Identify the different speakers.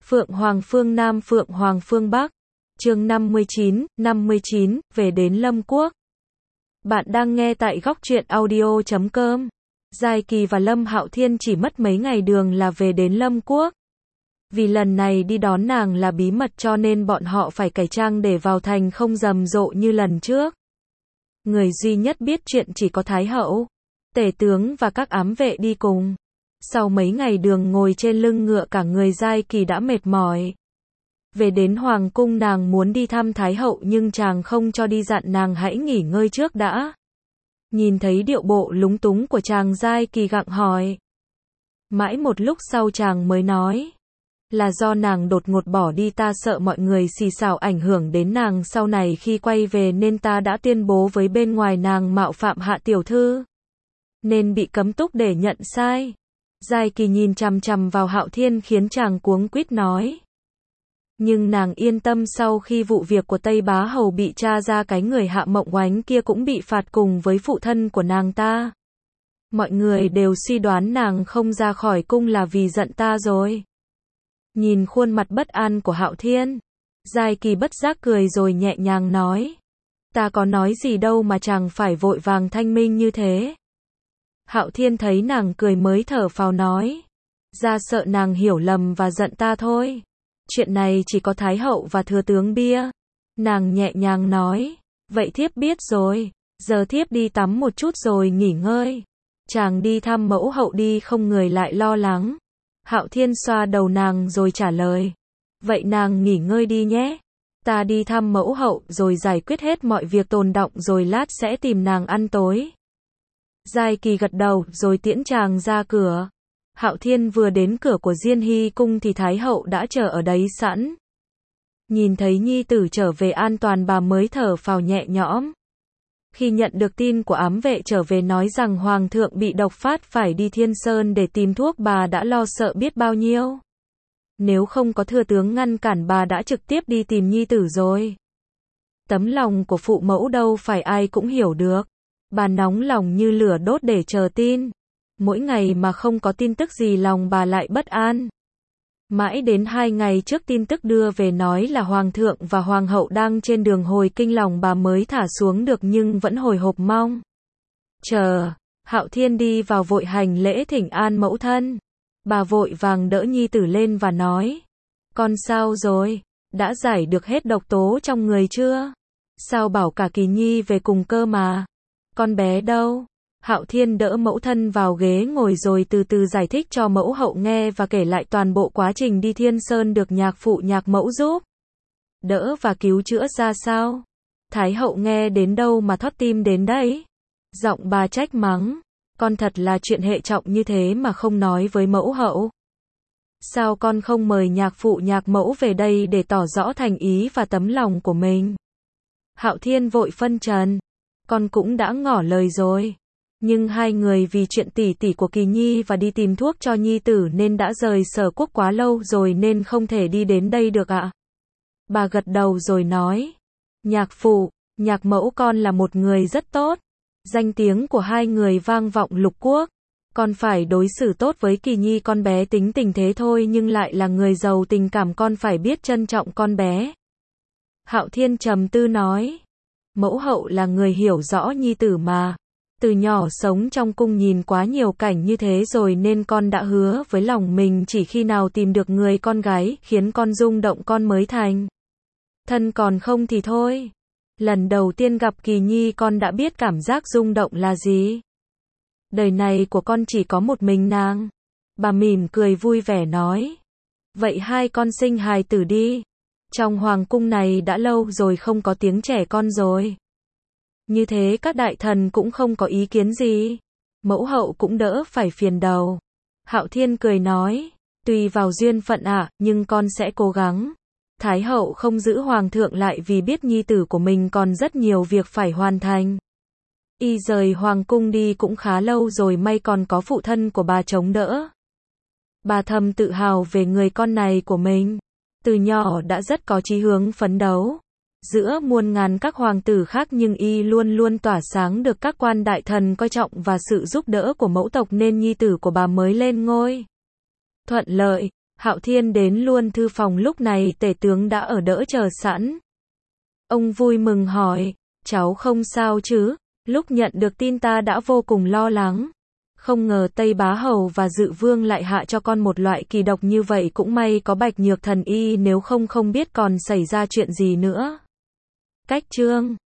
Speaker 1: Phượng Hoàng phương Nam Phượng Hoàng phương Bắc. Chương 59, về đến Lâm Quốc. Bạn đang nghe tại góc truyện audio.com. Giai Kỳ và Lâm Hạo Thiên chỉ mất mấy ngày đường là về đến Lâm Quốc. Vì lần này đi đón nàng là bí mật cho nên bọn họ phải cải trang để vào thành không rầm rộ như lần trước. Người duy nhất biết chuyện chỉ có Thái Hậu, tể tướng và các ám vệ đi cùng. Sau mấy ngày đường ngồi trên lưng ngựa cả người Giai Kỳ đã mệt mỏi. Về đến Hoàng cung nàng muốn đi thăm Thái Hậu nhưng chàng không cho đi, dặn nàng hãy nghỉ ngơi trước đã. Nhìn thấy điệu bộ lúng túng của chàng, Giai Kỳ gặng hỏi. Mãi một lúc sau chàng mới nói. Là do nàng đột ngột bỏ đi, ta sợ mọi người xì xào ảnh hưởng đến nàng sau này khi quay về nên ta đã tuyên bố với bên ngoài nàng mạo phạm Hạ tiểu thư, nên bị cấm túc để nhận sai. Giai Kỳ nhìn chằm chằm vào Hạo Thiên khiến chàng cuống quýt nói. Nhưng nàng yên tâm, sau khi vụ việc của Tây Bá Hầu bị tra ra, cái người Hạ Mộng Oánh kia cũng bị phạt cùng với phụ thân của nàng ta. Mọi người đều suy đoán nàng không ra khỏi cung là vì giận ta rồi. Nhìn khuôn mặt bất an của Hạo Thiên, Giai Kỳ bất giác cười rồi nhẹ nhàng nói. Ta có nói gì đâu mà chàng phải vội vàng thanh minh như thế. Hạo Thiên thấy nàng cười mới thở phào nói. Ra sợ nàng hiểu lầm và giận ta thôi. Chuyện này chỉ có Thái Hậu và Thừa tướng Bia. Nàng nhẹ nhàng nói. Vậy thiếp biết rồi. Giờ thiếp đi tắm một chút rồi nghỉ ngơi. Chàng đi thăm mẫu hậu đi, không người lại lo lắng. Hạo Thiên xoa đầu nàng rồi trả lời. Vậy nàng nghỉ ngơi đi nhé. Ta đi thăm mẫu hậu rồi giải quyết hết mọi việc tồn đọng rồi lát sẽ tìm nàng ăn tối. Giai Kỳ gật đầu rồi tiễn chàng ra cửa. Hạo Thiên vừa đến cửa của Diên Hy cung thì Thái Hậu đã chờ ở đấy sẵn. Nhìn thấy nhi tử trở về an toàn, bà mới thở phào nhẹ nhõm. Khi nhận được tin của ám vệ trở về nói rằng Hoàng thượng bị độc phát phải đi Thiên Sơn để tìm thuốc, bà đã lo sợ biết bao nhiêu. Nếu không có thừa tướng ngăn cản, bà đã trực tiếp đi tìm nhi tử rồi. Tấm lòng của phụ mẫu đâu phải ai cũng hiểu được. Bà nóng lòng như lửa đốt để chờ tin. Mỗi ngày mà không có tin tức gì lòng bà lại bất an. Mãi đến 2 ngày trước tin tức đưa về nói là Hoàng thượng và Hoàng hậu đang trên đường hồi kinh, lòng bà mới thả xuống được nhưng vẫn hồi hộp mong. Chờ, Hạo Thiên đi vào vội hành lễ thỉnh an mẫu thân. Bà vội vàng đỡ nhi tử lên và nói. Con sao rồi? Đã giải được hết độc tố trong người chưa? Sao bảo cả Kỳ Nhi về cùng cơ mà? Con bé đâu? Hạo Thiên đỡ mẫu thân vào ghế ngồi rồi từ từ giải thích cho mẫu hậu nghe và kể lại toàn bộ quá trình đi Thiên Sơn được nhạc phụ nhạc mẫu giúp đỡ và cứu chữa ra sao. Thái hậu nghe đến đâu mà thót tim đến đấy. Giọng bà trách mắng. Con thật là chuyện hệ trọng như thế mà không nói với mẫu hậu. Sao con không mời nhạc phụ nhạc mẫu về đây để tỏ rõ thành ý và tấm lòng của mình? Hạo Thiên vội phân trần. Con cũng đã ngỏ lời rồi. Nhưng hai người vì chuyện tỷ tỷ của Kỳ Nhi và đi tìm thuốc cho nhi tử nên đã rời Sở Quốc quá lâu rồi nên không thể đi đến đây được ạ. Bà gật đầu rồi nói. Nhạc phụ, nhạc mẫu con là một người rất tốt. Danh tiếng của hai người vang vọng lục quốc. Con phải đối xử tốt với Kỳ Nhi, con bé tính tình thế thôi nhưng lại là người giàu tình cảm, con phải biết trân trọng con bé. Hạo Thiên trầm tư nói. Mẫu hậu là người hiểu rõ nhi tử mà. Từ nhỏ sống trong cung nhìn quá nhiều cảnh như thế rồi nên con đã hứa với lòng mình chỉ khi nào tìm được người con gái khiến con rung động con mới thành thân, còn không thì thôi. Lần đầu tiên gặp Kỳ Nhi con đã biết cảm giác rung động là gì. Đời này của con chỉ có một mình nàng. Bà mỉm cười vui vẻ nói. Vậy hai con sinh hài tử đi. Trong hoàng cung này đã lâu rồi không có tiếng trẻ con rồi. Như thế các đại thần cũng không có ý kiến gì. Mẫu hậu cũng đỡ phải phiền đầu. Hạo Thiên cười nói. Tùy vào duyên phận ạ, nhưng con sẽ cố gắng. Thái hậu không giữ hoàng thượng lại vì biết nhi tử của mình còn rất nhiều việc phải hoàn thành. Y rời hoàng cung đi cũng khá lâu rồi, may còn có phụ thân của bà chống đỡ. Bà thầm tự hào về người con này của mình. Từ nhỏ đã rất có chí hướng phấn đấu. Giữa muôn ngàn các hoàng tử khác nhưng y luôn luôn tỏa sáng, được các quan đại thần coi trọng và sự giúp đỡ của mẫu tộc nên nhi tử của bà mới lên ngôi thuận lợi. Hạo Thiên đến luôn thư phòng lúc này tể tướng đã ở đỡ chờ sẵn. Ông vui mừng hỏi, cháu không sao chứ? Lúc nhận được tin ta đã vô cùng lo lắng. Không ngờ Tây Bá Hầu và Dự Vương lại hạ cho con một loại kỳ độc như vậy, cũng may có Bạch Nhược Thần Y, nếu không biết còn xảy ra chuyện gì nữa. Cách chương